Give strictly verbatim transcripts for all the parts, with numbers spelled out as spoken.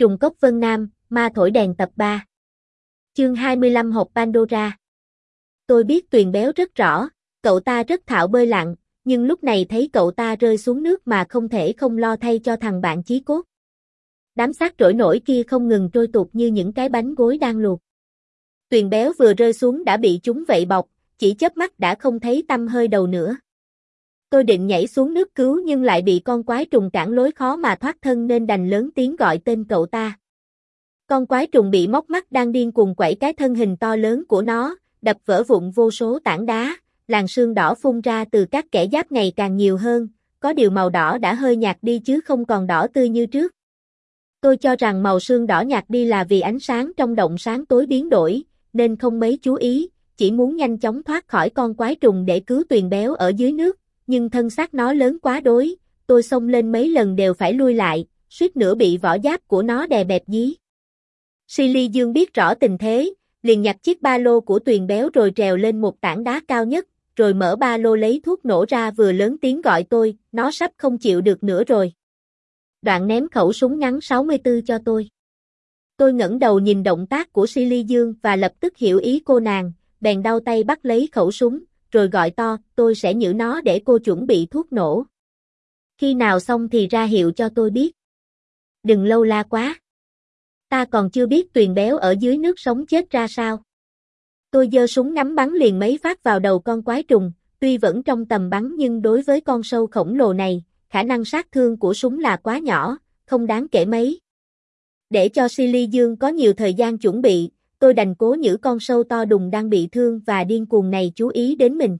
Trùng cốc Vân Nam, ma thổi đèn tập ba. Chương hai mươi lăm hộp Pandora. Tôi biết Tuyền Béo rất rõ, cậu ta rất thạo bơi lặn, nhưng lúc này thấy cậu ta rơi xuống nước mà không thể không lo thay cho thằng bạn chí cốt. Đám xác trỗi nổi kia không ngừng trôi tuột như những cái bánh gối đang luộc. Tuyền Béo vừa rơi xuống đã bị chúng vây bọc, chỉ chớp mắt đã không thấy tăm hơi đầu nữa. Tôi định nhảy xuống nước cứu nhưng lại bị con quái trùng cản lối khó mà thoát thân nên đành lớn tiếng gọi tên cậu ta. Con quái trùng bị móc mắt đang điên cuồng quẩy cái thân hình to lớn của nó, đập vỡ vụn vô số tảng đá, làn sương đỏ phun ra từ các kẽ giáp ngày càng nhiều hơn, có điều màu đỏ đã hơi nhạt đi chứ không còn đỏ tươi như trước. Tôi cho rằng màu sương đỏ nhạt đi là vì ánh sáng trong động sáng tối biến đổi, nên không mấy chú ý, chỉ muốn nhanh chóng thoát khỏi con quái trùng để cứu Tuyền Béo ở dưới nước, nhưng thân xác nó lớn quá đối, tôi xông lên mấy lần đều phải lui lại, suýt nữa bị vỏ giáp của nó đè bẹp dí. Silly Dương biết rõ tình thế, liền nhặt chiếc ba lô của Tuyền Béo rồi trèo lên một tảng đá cao nhất, rồi mở ba lô lấy thuốc nổ ra vừa lớn tiếng gọi tôi, nó sắp không chịu được nữa rồi. Đoạn ném khẩu súng ngắn sáu mươi tư cho tôi. Tôi ngẩng đầu nhìn động tác của Silly Dương và lập tức hiểu ý cô nàng, bèn đau tay bắt lấy khẩu súng, rồi gọi to, tôi sẽ nhử nó để cô chuẩn bị thuốc nổ. Khi nào xong thì ra hiệu cho tôi biết. Đừng lâu la quá. Ta còn chưa biết Tuyền Béo ở dưới nước sống chết ra sao. Tôi giơ súng ngắm bắn liền mấy phát vào đầu con quái trùng, tuy vẫn trong tầm bắn nhưng đối với con sâu khổng lồ này, khả năng sát thương của súng là quá nhỏ, không đáng kể mấy. Để cho Silly Dương có nhiều thời gian chuẩn bị, tôi đành cố nhử con sâu to đùng đang bị thương và điên cuồng này chú ý đến mình.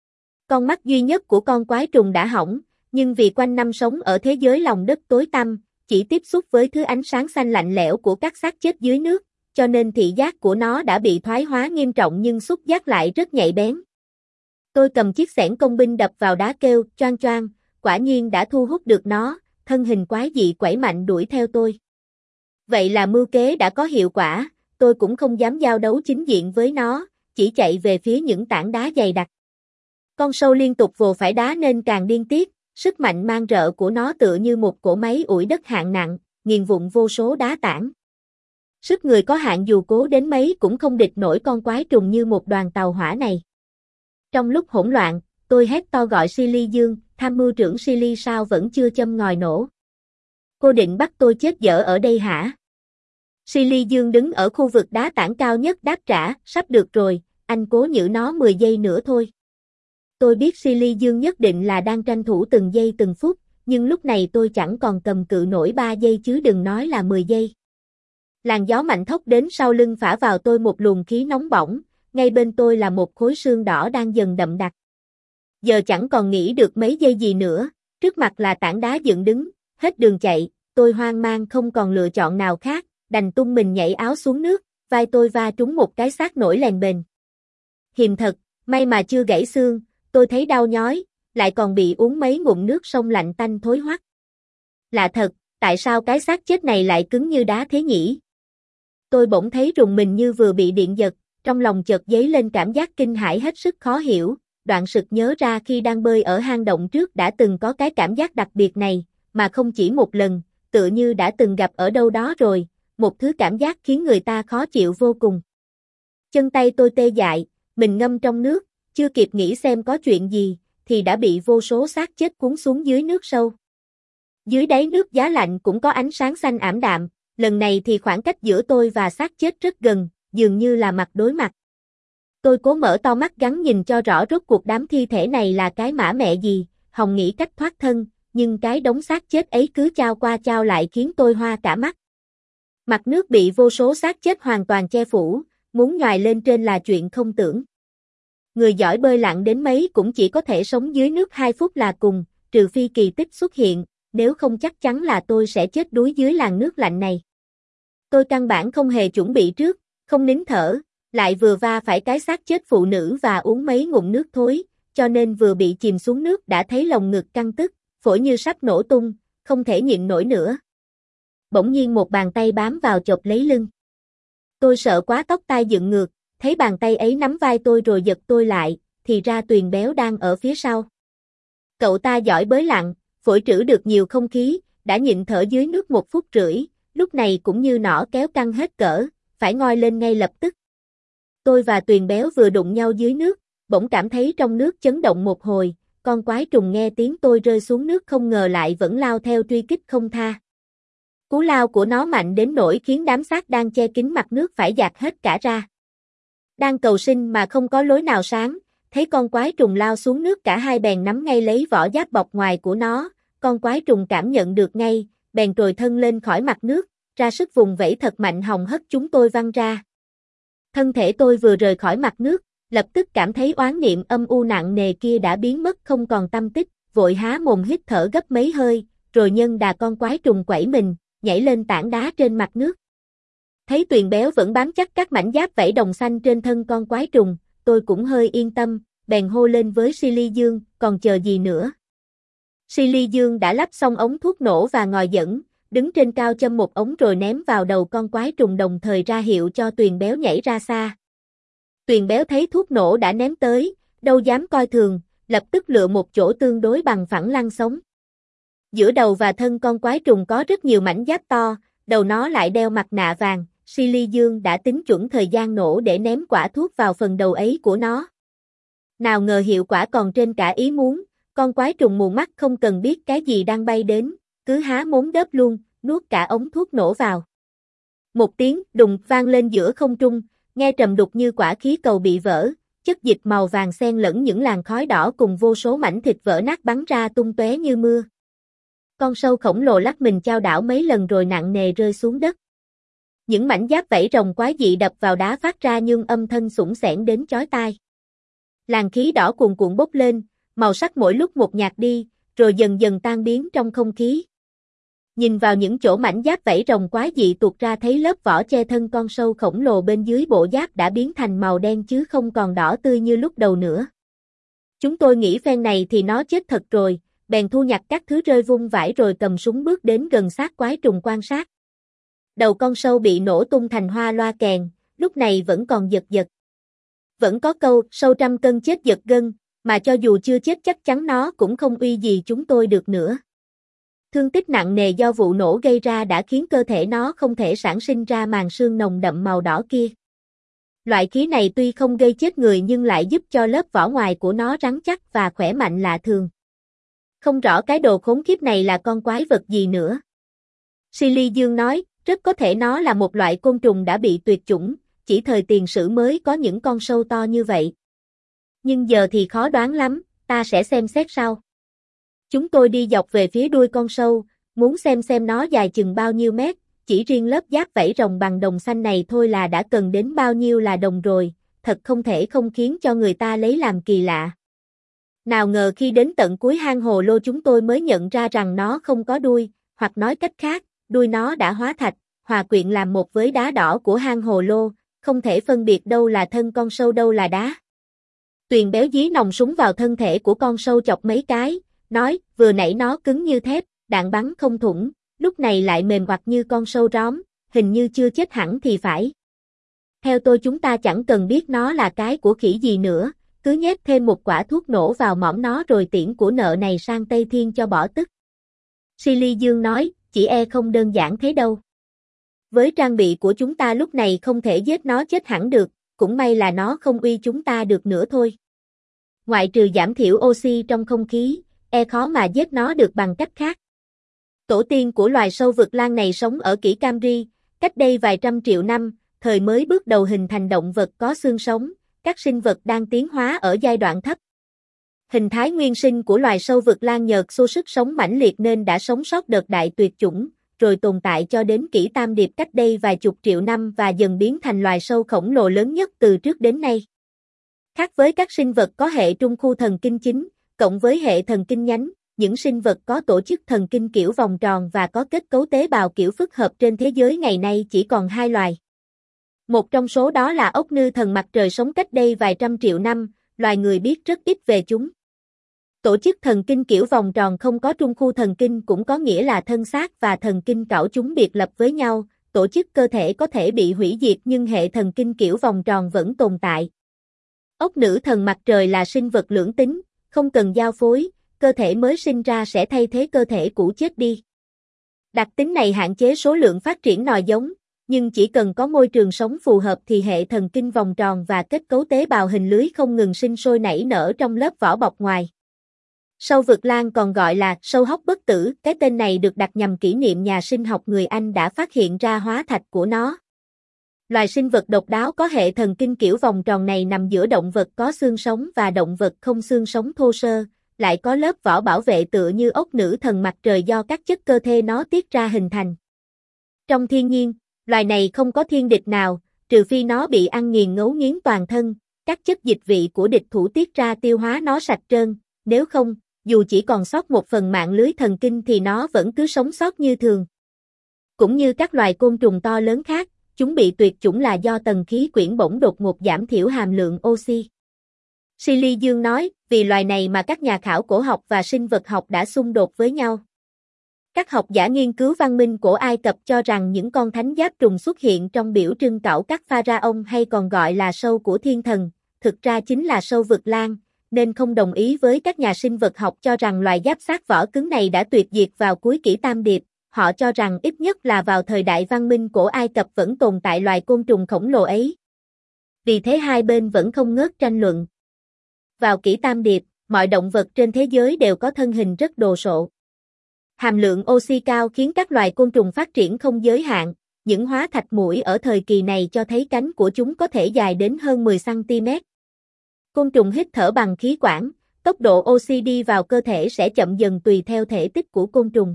Con mắt duy nhất của con quái trùng đã hỏng, nhưng vì quanh năm sống ở thế giới lòng đất tối tăm, chỉ tiếp xúc với thứ ánh sáng xanh lạnh lẽo của các xác chết dưới nước, cho nên thị giác của nó đã bị thoái hóa nghiêm trọng nhưng xúc giác lại rất nhạy bén. Tôi cầm chiếc xẻng công binh đập vào đá kêu, choang choang, quả nhiên đã thu hút được nó, thân hình quái dị quẩy mạnh đuổi theo tôi. Vậy là mưu kế đã có hiệu quả, tôi cũng không dám giao đấu chính diện với nó, chỉ chạy về phía những tảng đá dày đặc. Con sâu liên tục vồ phải đá nên càng điên tiết, sức mạnh mang rợ của nó tựa như một cỗ máy ủi đất hạng nặng, nghiền vụn vô số đá tảng. Sức người có hạn dù cố đến mấy cũng không địch nổi con quái trùng như một đoàn tàu hỏa này. Trong lúc hỗn loạn, tôi hét to gọi Silly Dương, tham mưu trưởng Silly sao vẫn chưa châm ngòi nổ. Cô định bắt tôi chết dở ở đây hả? Silly Dương đứng ở khu vực đá tảng cao nhất đáp trả, sắp được rồi, anh cố nhử nó mười giây nữa thôi. Tôi biết Silly Dương nhất định là đang tranh thủ từng giây từng phút, nhưng lúc này tôi chẳng còn cầm cự nổi ba giây chứ đừng nói là mười giây. Làn gió mạnh thốc đến sau lưng phả vào tôi một luồng khí nóng bỏng, ngay bên tôi là một khối xương đỏ đang dần đậm đặc. Giờ chẳng còn nghĩ được mấy giây gì nữa, trước mặt là tảng đá dựng đứng, hết đường chạy, tôi hoang mang không còn lựa chọn nào khác, đành tung mình nhảy áo xuống nước, vai tôi va trúng một cái xác nổi lèn bền. Hiềm thật, may mà chưa gãy xương, tôi thấy đau nhói, lại còn bị uống mấy ngụm nước sông lạnh tanh thối hoắc. Lạ thật, tại sao cái xác chết này lại cứng như đá thế nhỉ? Tôi bỗng thấy rùng mình như vừa bị điện giật, trong lòng chợt dấy lên cảm giác kinh hãi hết sức khó hiểu, đoạn sực nhớ ra khi đang bơi ở hang động trước đã từng có cái cảm giác đặc biệt này, mà không chỉ một lần, tựa như đã từng gặp ở đâu đó rồi, một thứ cảm giác khiến người ta khó chịu vô cùng. Chân tay tôi tê dại, mình ngâm trong nước, chưa kịp nghĩ xem có chuyện gì, thì đã bị vô số xác chết cuốn xuống dưới nước sâu. Dưới đáy nước giá lạnh cũng có ánh sáng xanh ảm đạm, lần này thì khoảng cách giữa tôi và xác chết rất gần, dường như là mặt đối mặt. Tôi cố mở to mắt gắng nhìn cho rõ rốt cuộc đám thi thể này là cái mã mẹ gì, hòng nghĩ cách thoát thân, nhưng cái đống xác chết ấy cứ chao qua chao lại khiến tôi hoa cả mắt. Mặt nước bị vô số xác chết hoàn toàn che phủ, muốn nhoài lên trên là chuyện không tưởng. Người giỏi bơi lặn đến mấy cũng chỉ có thể sống dưới nước hai phút là cùng, trừ phi kỳ tích xuất hiện, nếu không chắc chắn là tôi sẽ chết đuối dưới làn nước lạnh này. Tôi căn bản không hề chuẩn bị trước, không nín thở, lại vừa va phải cái xác chết phụ nữ và uống mấy ngụm nước thối, cho nên vừa bị chìm xuống nước đã thấy lồng ngực căng tức, phổi như sắp nổ tung, không thể nhịn nổi nữa. Bỗng nhiên một bàn tay bám vào chộp lấy lưng. Tôi sợ quá tóc tai dựng ngược, thấy bàn tay ấy nắm vai tôi rồi giật tôi lại, thì ra Tuyền Béo đang ở phía sau. Cậu ta giỏi bơi lặn, phổi trữ được nhiều không khí, đã nhịn thở dưới nước một phút rưỡi, lúc lúc này cũng như nỏ kéo căng hết cỡ, phải ngoi lên ngay lập tức. Tôi và Tuyền Béo vừa đụng nhau dưới nước, bỗng cảm thấy trong nước chấn động một hồi, con quái trùng nghe tiếng tôi rơi xuống nước không ngờ lại vẫn lao theo truy kích không tha. Cú lao của nó mạnh đến nỗi khiến đám xác đang che kín mặt nước phải dạt hết cả ra. Đang cầu sinh mà không có lối nào sáng, thấy con quái trùng lao xuống nước cả hai bèn nắm ngay lấy vỏ giáp bọc ngoài của nó, con quái trùng cảm nhận được ngay, bèn trồi thân lên khỏi mặt nước, ra sức vùng vẫy thật mạnh hòng hất chúng tôi văng ra. Thân thể tôi vừa rời khỏi mặt nước, lập tức cảm thấy oán niệm âm u nặng nề kia đã biến mất không còn tăm tích, vội há mồm hít thở gấp mấy hơi, rồi nhân đà con quái trùng quẩy mình, nhảy lên tảng đá trên mặt nước. Thấy Tuyền Béo vẫn bám chắc các mảnh giáp vảy đồng xanh trên thân con quái trùng, tôi cũng hơi yên tâm, bèn hô lên với Silly Dương, còn chờ gì nữa. Silly Dương đã lắp xong ống thuốc nổ và ngòi dẫn, đứng trên cao châm một ống rồi ném vào đầu con quái trùng đồng thời ra hiệu cho Tuyền Béo nhảy ra xa. Tuyền Béo thấy thuốc nổ đã ném tới, đâu dám coi thường, lập tức lựa một chỗ tương đối bằng phẳng lăn sống. Giữa đầu và thân con quái trùng có rất nhiều mảnh giáp to, đầu nó lại đeo mặt nạ vàng, Silly Dương đã tính chuẩn thời gian nổ để ném quả thuốc vào phần đầu ấy của nó. Nào ngờ hiệu quả còn trên cả ý muốn, con quái trùng mù mắt không cần biết cái gì đang bay đến, cứ há mốm đớp luôn, nuốt cả ống thuốc nổ vào. Một tiếng đùng vang lên giữa không trung, nghe trầm đục như quả khí cầu bị vỡ, chất dịch màu vàng xen lẫn những làn khói đỏ cùng vô số mảnh thịt vỡ nát bắn ra tung tóe như mưa. Con sâu khổng lồ lắc mình chao đảo mấy lần rồi nặng nề rơi xuống đất. Những mảnh giáp vảy rồng quái dị đập vào đá phát ra nhưng âm thanh sủng sẻn đến chói tai. Làn khí đỏ cuồn cuộn bốc lên, màu sắc mỗi lúc một nhạt đi, rồi dần dần tan biến trong không khí. Nhìn vào những chỗ mảnh giáp vảy rồng quái dị tuột ra thấy lớp vỏ che thân con sâu khổng lồ bên dưới bộ giáp đã biến thành màu đen chứ không còn đỏ tươi như lúc đầu nữa. Chúng tôi nghĩ phen này thì nó chết thật rồi, bèn thu nhặt các thứ rơi vung vãi rồi cầm súng bước đến gần xác quái trùng quan sát. Đầu con sâu bị nổ tung thành hoa loa kèn, lúc này vẫn còn giật giật. Vẫn có câu, sâu trăm cân chết giật gân, mà cho dù chưa chết chắc chắn nó cũng không uy gì chúng tôi được nữa. Thương tích nặng nề do vụ nổ gây ra đã khiến cơ thể nó không thể sản sinh ra màng xương nồng đậm màu đỏ kia. Loại khí này tuy không gây chết người nhưng lại giúp cho lớp vỏ ngoài của nó rắn chắc và khỏe mạnh lạ thường. Không rõ cái đồ khốn kiếp này là con quái vật gì nữa. Silly Dương nói, rất có thể nó là một loại côn trùng đã bị tuyệt chủng, chỉ thời tiền sử mới có những con sâu to như vậy. Nhưng giờ thì khó đoán lắm, ta sẽ xem xét sau. Chúng tôi đi dọc về phía đuôi con sâu, muốn xem xem nó dài chừng bao nhiêu mét, chỉ riêng lớp giáp vảy rồng bằng đồng xanh này thôi là đã cần đến bao nhiêu là đồng rồi, thật không thể không khiến cho người ta lấy làm kỳ lạ. Nào ngờ khi đến tận cuối hang hồ lô chúng tôi mới nhận ra rằng nó không có đuôi, hoặc nói cách khác, đuôi nó đã hóa thạch, hòa quyện làm một với đá đỏ của hang hồ lô, không thể phân biệt đâu là thân con sâu đâu là đá. Tuyền Béo dí nòng súng vào thân thể của con sâu chọc mấy cái, nói, vừa nãy nó cứng như thép, đạn bắn không thủng, lúc này lại mềm hoặc như con sâu róm, hình như chưa chết hẳn thì phải. Theo tôi chúng ta chẳng cần biết nó là cái của khỉ gì nữa, cứ nhét thêm một quả thuốc nổ vào mõm nó rồi tiễn của nợ này sang Tây Thiên cho bỏ tức. Silly Dương nói, chỉ e không đơn giản thế đâu. Với trang bị của chúng ta lúc này không thể giết nó chết hẳn được, cũng may là nó không uy chúng ta được nữa thôi. Ngoại trừ giảm thiểu oxy trong không khí, e khó mà giết nó được bằng cách khác. Tổ tiên của loài sâu vực lan này sống ở kỷ Camry, cách đây vài trăm triệu năm, thời mới bước đầu hình thành động vật có xương sống, các sinh vật đang tiến hóa ở giai đoạn thấp. Hình thái nguyên sinh của loài sâu vực lan nhờ xô sức sống mãnh liệt nên đã sống sót đợt đại tuyệt chủng, rồi tồn tại cho đến kỷ Tam Điệp cách đây vài chục triệu năm và dần biến thành loài sâu khổng lồ lớn nhất từ trước đến nay. Khác với các sinh vật có hệ trung khu thần kinh chính, cộng với hệ thần kinh nhánh, những sinh vật có tổ chức thần kinh kiểu vòng tròn và có kết cấu tế bào kiểu phức hợp trên thế giới ngày nay chỉ còn hai loài. Một trong số đó là ốc nư thần mặt trời sống cách đây vài trăm triệu năm, loài người biết rất ít về chúng. Tổ chức thần kinh kiểu vòng tròn không có trung khu thần kinh cũng có nghĩa là thân xác và thần kinh cảo chúng biệt lập với nhau, tổ chức cơ thể có thể bị hủy diệt nhưng hệ thần kinh kiểu vòng tròn vẫn tồn tại. Ốc nữ thần mặt trời là sinh vật lưỡng tính, không cần giao phối, cơ thể mới sinh ra sẽ thay thế cơ thể cũ chết đi. Đặc tính này hạn chế số lượng phát triển nòi giống, nhưng chỉ cần có môi trường sống phù hợp thì hệ thần kinh vòng tròn và kết cấu tế bào hình lưới không ngừng sinh sôi nảy nở trong lớp vỏ bọc ngoài. Sâu vực lan còn gọi là sâu hốc bất tử, cái tên này được đặt nhằm kỷ niệm nhà sinh học người Anh đã phát hiện ra hóa thạch của nó. Loài sinh vật độc đáo có hệ thần kinh kiểu vòng tròn này nằm giữa động vật có xương sống và động vật không xương sống thô sơ, lại có lớp vỏ bảo vệ tựa như ốc nữ thần mặt trời do các chất cơ thể nó tiết ra hình thành. Trong thiên nhiên, loài này không có thiên địch nào, trừ phi nó bị ăn nghiền ngấu nghiến toàn thân, các chất dịch vị của địch thủ tiết ra tiêu hóa nó sạch trơn, nếu không, dù chỉ còn sót một phần mạng lưới thần kinh thì nó vẫn cứ sống sót như thường. Cũng như các loài côn trùng to lớn khác, chúng bị tuyệt chủng là do tầng khí quyển bỗng đột ngột giảm thiểu hàm lượng oxy. Silly Dương nói, vì loài này mà các nhà khảo cổ học và sinh vật học đã xung đột với nhau. Các học giả nghiên cứu văn minh cổ Ai Cập cho rằng những con thánh giáp trùng xuất hiện trong biểu trưng cẩu các pharaoh hay còn gọi là sâu của thiên thần, thực ra chính là sâu vực lan, nên không đồng ý với các nhà sinh vật học cho rằng loài giáp xác vỏ cứng này đã tuyệt diệt vào cuối kỷ Tam Điệp. Họ cho rằng ít nhất là vào thời đại văn minh cổ Ai Cập vẫn tồn tại loài côn trùng khổng lồ ấy. Vì thế hai bên vẫn không ngớt tranh luận. Vào kỷ Tam Điệp, mọi động vật trên thế giới đều có thân hình rất đồ sộ. Hàm lượng oxy cao khiến các loài côn trùng phát triển không giới hạn, những hóa thạch muỗi ở thời kỳ này cho thấy cánh của chúng có thể dài đến hơn mười xăng ti mét. Côn trùng hít thở bằng khí quản, tốc độ oxy đi vào cơ thể sẽ chậm dần tùy theo thể tích của côn trùng.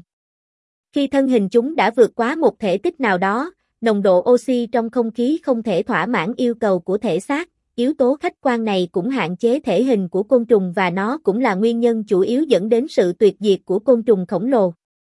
Khi thân hình chúng đã vượt quá một thể tích nào đó, nồng độ oxy trong không khí không thể thỏa mãn yêu cầu của thể xác, yếu tố khách quan này cũng hạn chế thể hình của côn trùng và nó cũng là nguyên nhân chủ yếu dẫn đến sự tuyệt diệt của côn trùng khổng lồ.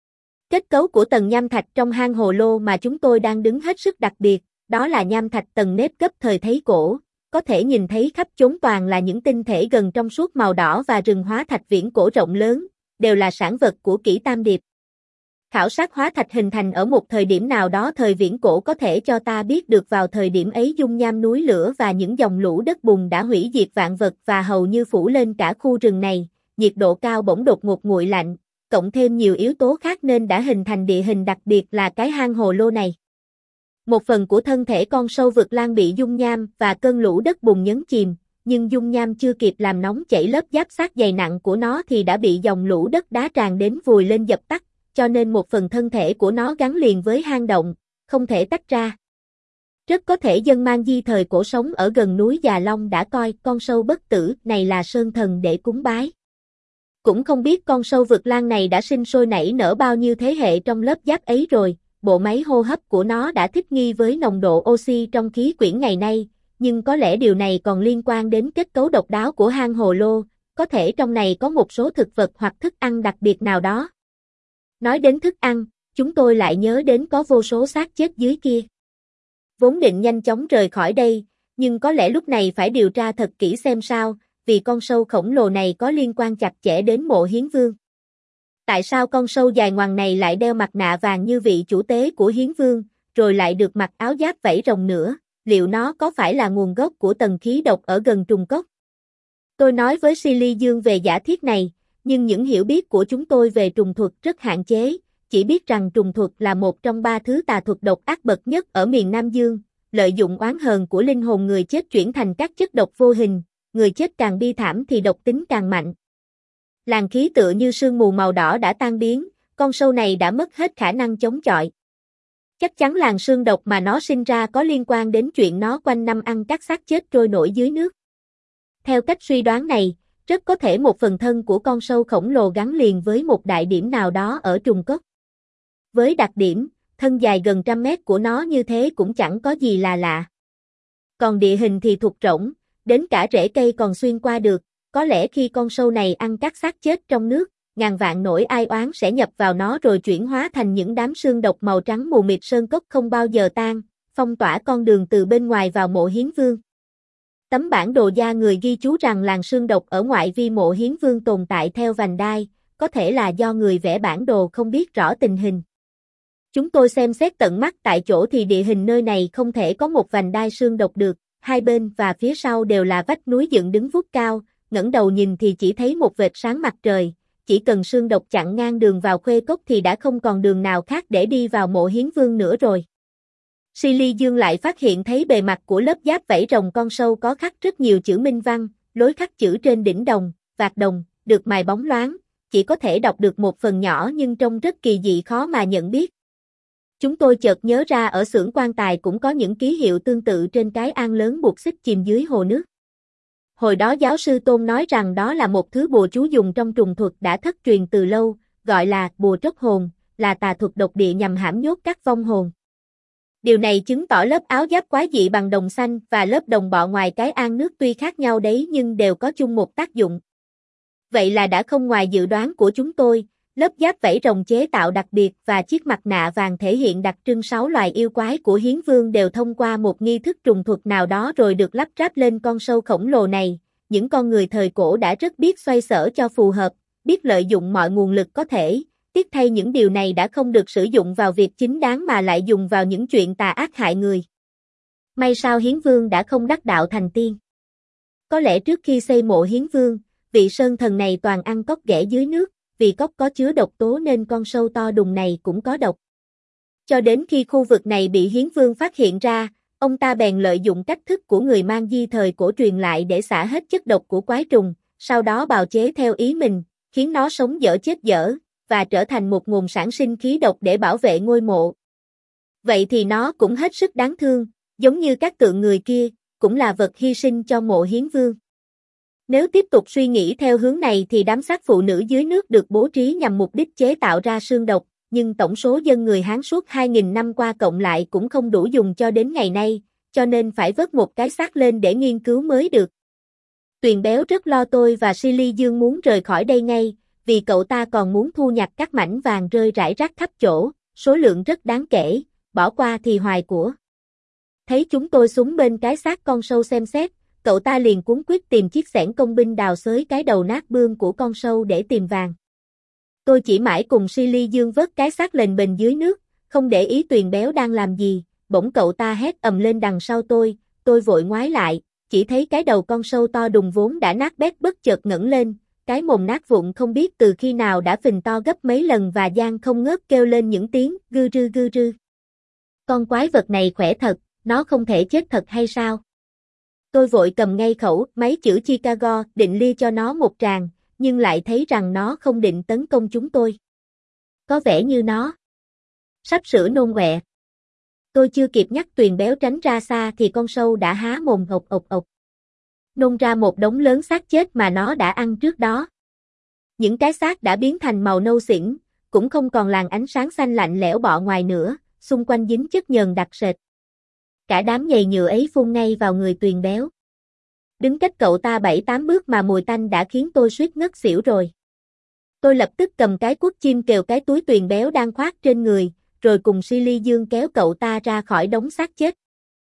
Kết cấu của tầng nham thạch trong hang hồ lô mà chúng tôi đang đứng hết sức đặc biệt, đó là nham thạch tầng nếp gấp thời Thấy Cổ, có thể nhìn thấy khắp chốn toàn là những tinh thể gần trong suốt màu đỏ và rừng hóa thạch viễn cổ rộng lớn, đều là sản vật của kỷ Tam Điệp. Khảo sát hóa thạch hình thành ở một thời điểm nào đó thời viễn cổ có thể cho ta biết được vào thời điểm ấy dung nham núi lửa và những dòng lũ đất bùn đã hủy diệt vạn vật và hầu như phủ lên cả khu rừng này, nhiệt độ cao bỗng đột ngột nguội lạnh, cộng thêm nhiều yếu tố khác nên đã hình thành địa hình đặc biệt là cái hang hồ lô này. Một phần của thân thể con sâu vực lan bị dung nham và cơn lũ đất bùn nhấn chìm, nhưng dung nham chưa kịp làm nóng chảy lớp giáp xác dày nặng của nó thì đã bị dòng lũ đất đá tràn đến vùi lên dập tắt, cho nên một phần thân thể của nó gắn liền với hang động, không thể tách ra. Rất có thể dân Man Di thời cổ sống ở gần núi Già Long đã coi con sâu bất tử này là sơn thần để cúng bái. Cũng không biết con sâu vực lan này đã sinh sôi nảy nở bao nhiêu thế hệ trong lớp giáp ấy rồi, bộ máy hô hấp của nó đã thích nghi với nồng độ oxy trong khí quyển ngày nay, nhưng có lẽ điều này còn liên quan đến kết cấu độc đáo của hang hồ lô, có thể trong này có một số thực vật hoặc thức ăn đặc biệt nào đó. Nói đến thức ăn, chúng tôi lại nhớ đến có vô số xác chết dưới kia. Vốn định nhanh chóng rời khỏi đây, nhưng có lẽ lúc này phải điều tra thật kỹ xem sao, vì con sâu khổng lồ này có liên quan chặt chẽ đến mộ Hiến Vương. Tại sao con sâu dài ngoằng này lại đeo mặt nạ vàng như vị chủ tế của Hiến Vương, rồi lại được mặc áo giáp vảy rồng nữa, liệu nó có phải là nguồn gốc của tầng khí độc ở gần trùng cốc? Tôi nói với Silly Dương về giả thiết này, nhưng những hiểu biết của chúng tôi về trùng thuật rất hạn chế, chỉ biết rằng trùng thuật là một trong ba thứ tà thuật độc ác bậc nhất ở miền Nam Dương, lợi dụng oán hờn của linh hồn người chết chuyển thành các chất độc vô hình, người chết càng bi thảm thì độc tính càng mạnh. Làn khí tựa như sương mù màu đỏ đã tan biến, con sâu này đã mất hết khả năng chống chọi. Chắc chắn làn sương độc mà nó sinh ra có liên quan đến chuyện nó quanh năm ăn các xác chết trôi nổi dưới nước. Theo cách suy đoán này, rất có thể một phần thân của con sâu khổng lồ gắn liền với một đại điểm nào đó ở trùng cốc. Với đặc điểm, thân dài gần trăm mét của nó như thế cũng chẳng có gì là lạ. Còn địa hình thì thụt rỗng, đến cả rễ cây còn xuyên qua được, có lẽ khi con sâu này ăn các xác chết trong nước, ngàn vạn nỗi ai oán sẽ nhập vào nó rồi chuyển hóa thành những đám xương độc màu trắng mù mịt sơn cốc không bao giờ tan, phong tỏa con đường từ bên ngoài vào mộ Hiến Vương. Tấm bản đồ da người ghi chú rằng làn sương độc ở ngoại vi mộ Hiến Vương tồn tại theo vành đai, có thể là do người vẽ bản đồ không biết rõ tình hình. Chúng tôi xem xét tận mắt tại chỗ thì địa hình nơi này không thể có một vành đai sương độc được, hai bên và phía sau đều là vách núi dựng đứng vút cao, ngẩng đầu nhìn thì chỉ thấy một vệt sáng mặt trời, chỉ cần xương độc chặn ngang đường vào Khuê Cốc thì đã không còn đường nào khác để đi vào mộ Hiến Vương nữa rồi. Silly Dương lại phát hiện thấy bề mặt của lớp giáp vảy rồng con sâu có khắc rất nhiều chữ minh văn, lối khắc chữ trên đỉnh đồng, vạt đồng, được mài bóng loáng, chỉ có thể đọc được một phần nhỏ nhưng trông rất kỳ dị khó mà nhận biết. Chúng tôi chợt nhớ ra ở xưởng quan tài cũng có những ký hiệu tương tự trên cái am lớn buộc xích chìm dưới hồ nước. Hồi đó giáo sư Tôn nói rằng đó là một thứ bùa chú dùng trong trùng thuật đã thất truyền từ lâu, gọi là bùa tróc hồn, là tà thuật độc địa nhằm hãm nhốt các vong hồn. Điều này chứng tỏ lớp áo giáp quái dị bằng đồng xanh và lớp đồng bọ ngoài cái am nước tuy khác nhau đấy nhưng đều có chung một tác dụng. Vậy là đã không ngoài dự đoán của chúng tôi, lớp giáp vảy rồng chế tạo đặc biệt và chiếc mặt nạ vàng thể hiện đặc trưng sáu loài yêu quái của Hiến Vương đều thông qua một nghi thức trùng thuật nào đó rồi được lắp ráp lên con sâu khổng lồ này. Những con người thời cổ đã rất biết xoay sở cho phù hợp, biết lợi dụng mọi nguồn lực có thể, tiếc thay những điều này đã không được sử dụng vào việc chính đáng mà lại dùng vào những chuyện tà ác hại người. May sao Hiến Vương đã không đắc đạo thành tiên. Có lẽ trước khi xây mộ Hiến Vương, vị sơn thần này toàn ăn cóc ghẻ dưới nước, vì cóc có chứa độc tố nên con sâu to đùng này cũng có độc. Cho đến khi khu vực này bị Hiến Vương phát hiện ra, ông ta bèn lợi dụng cách thức của người mang di thời cổ truyền lại để xả hết chất độc của quái trùng, sau đó bào chế theo ý mình, khiến nó sống dở chết dở, và trở thành một nguồn sản sinh khí độc để bảo vệ ngôi mộ. Vậy thì nó cũng hết sức đáng thương, giống như các tượng người kia, cũng là vật hy sinh cho mộ Hiến Vương. Nếu tiếp tục suy nghĩ theo hướng này thì đám xác phụ nữ dưới nước được bố trí nhằm mục đích chế tạo ra xương độc, nhưng tổng số dân người Hán suốt hai nghìn năm qua cộng lại cũng không đủ dùng cho đến ngày nay, cho nên phải vớt một cái xác lên để nghiên cứu mới được. Tuyền Béo rất lo tôi và Silly Dương muốn rời khỏi đây ngay, vì cậu ta còn muốn thu nhặt các mảnh vàng rơi rải rác khắp chỗ, số lượng rất đáng kể, bỏ qua thì hoài của. Thấy chúng tôi xuống bên cái xác con sâu xem xét, cậu ta liền cuống quyết tìm chiếc xẻng công binh đào xới cái đầu nát bươm của con sâu để tìm vàng. Tôi chỉ mãi cùng Silly Dương vớt cái xác lềnh bềnh dưới nước, không để ý Tuyền Béo đang làm gì, bỗng cậu ta hét ầm lên đằng sau tôi, tôi vội ngoái lại, chỉ thấy cái đầu con sâu to đùng vốn đã nát bét bất chợt ngẩng lên, cái mồm nát vụn không biết từ khi nào đã phình to gấp mấy lần và giang không ngớt kêu lên những tiếng gư rư gư rư. Con quái vật này khỏe thật, nó không thể chết thật hay sao? Tôi vội cầm ngay khẩu máy chữ Chicago định lia cho nó một tràng, nhưng lại thấy rằng nó không định tấn công chúng tôi. Có vẻ như nó sắp sửa nôn ọe. Tôi chưa kịp nhắc Tuyền Béo tránh ra xa thì con sâu đã há mồm ộc ộc ộc. Nôn ra một đống lớn xác chết mà nó đã ăn trước đó. Những cái xác đã biến thành màu nâu xỉn, cũng không còn làn ánh sáng xanh lạnh lẽo bọ ngoài nữa, xung quanh dính chất nhờn đặc sệt. Cả đám nhầy nhựa ấy phun ngay vào người Tuyền Béo. Đứng cách cậu ta bảy tám bước mà mùi tanh đã khiến tôi suýt ngất xỉu rồi. Tôi lập tức cầm cái cuốc chim kèo cái túi Tuyền Béo đang khoác trên người, rồi cùng Silly Dương kéo cậu ta ra khỏi đống xác chết.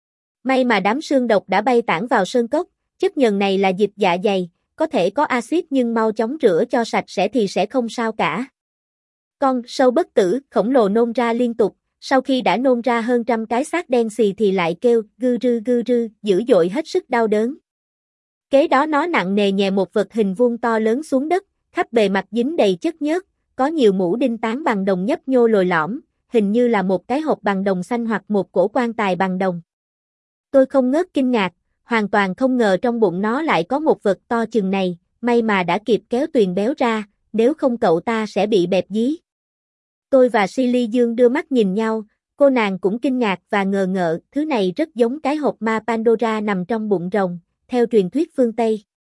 May mà đám xương độc đã bay tản vào sơn cốc, chất nhờn này là dịch dạ dày, có thể có axit nhưng mau chóng rửa cho sạch sẽ thì sẽ không sao cả. Con sâu bất tử khổng lồ nôn ra liên tục, sau khi đã nôn ra hơn trăm cái xác đen xì thì lại kêu gư rư gư rư, dữ dội hết sức đau đớn. Kế đó nó nặng nề nhè một vật hình vuông to lớn xuống đất, khắp bề mặt dính đầy chất nhớt, có nhiều mũ đinh tán bằng đồng nhấp nhô lồi lõm, hình như là một cái hộp bằng đồng xanh hoặc một cổ quan tài bằng đồng. Tôi không ngớt kinh ngạc, hoàn toàn không ngờ trong bụng nó lại có một vật to chừng này, may mà đã kịp kéo Tuyền Béo ra, nếu không cậu ta sẽ bị bẹp dí. Tôi và Silly Dương đưa mắt nhìn nhau, cô nàng cũng kinh ngạc và ngờ ngợ, thứ này rất giống cái hộp ma Pandora nằm trong bụng rồng, theo truyền thuyết phương Tây.